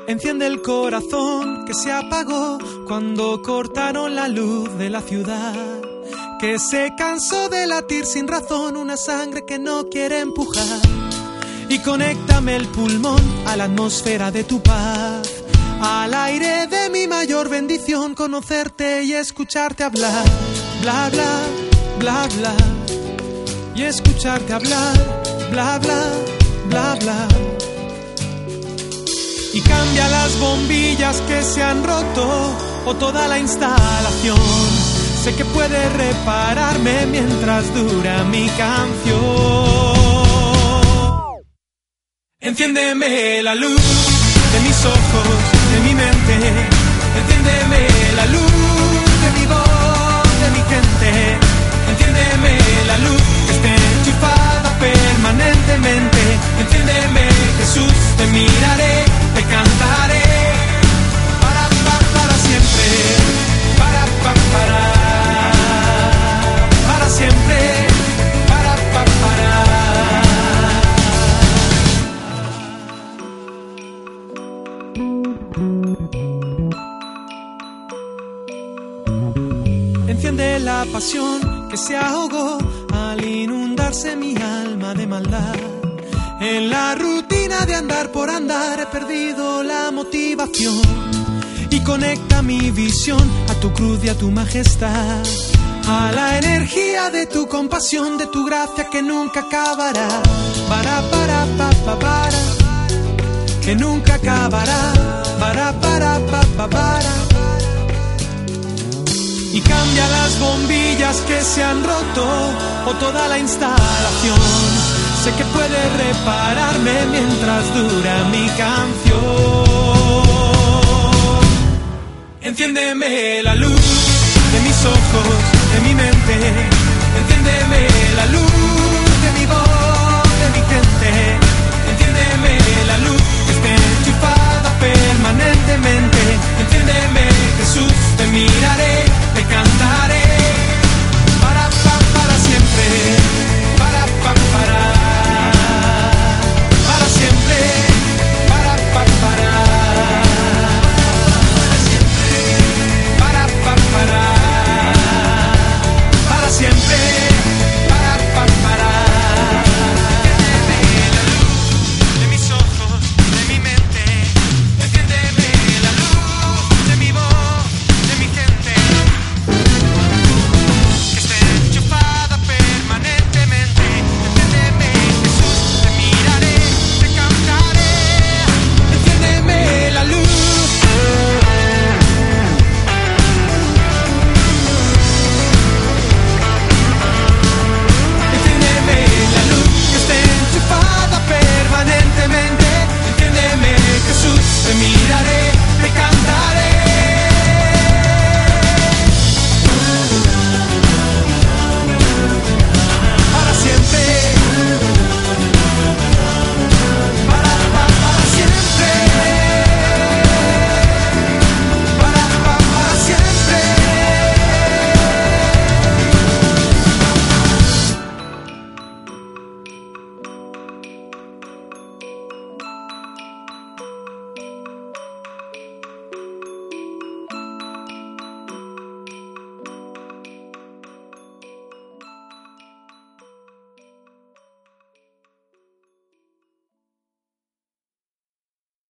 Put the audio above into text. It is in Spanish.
Enciende el corazón que se apagó cuando cortaron la luz de la ciudad, que se cansó de latir sin razón, una sangre que no quiere empujar. Y conéctame el pulmón a la atmósfera de tu paz, al aire de mi mayor bendición, conocerte y escucharte hablar, bla bla, bla bla, y escucharte hablar, bla bla, bla bla. Y cambia las bombillas que se han roto o toda la instalación. Sé que puedes repararme mientras dura mi canción. Enciéndeme la luz de mis ojos, de mi mente. Enciéndeme la luz de mi voz, de mi gente. Enciéndeme la luz que esté enchufada permanentemente. Enciéndeme, Jesús, te miraré, te cantaré para siempre, para siempre, Enciende la pasión que se ahogó al inundarse mi alma de maldad. En la rutina de andar por andar he perdido la motivación. Y conecta mi visión a tu cruz y a tu majestad, a la energía de tu compasión, de tu gracia que nunca acabará. Para, que nunca acabará. Para. Y cambia las bombillas que se han roto o toda la instalación. Sé que puedes repararme mientras dura mi canción. Enciéndeme la luz de mis ojos, de mi mente.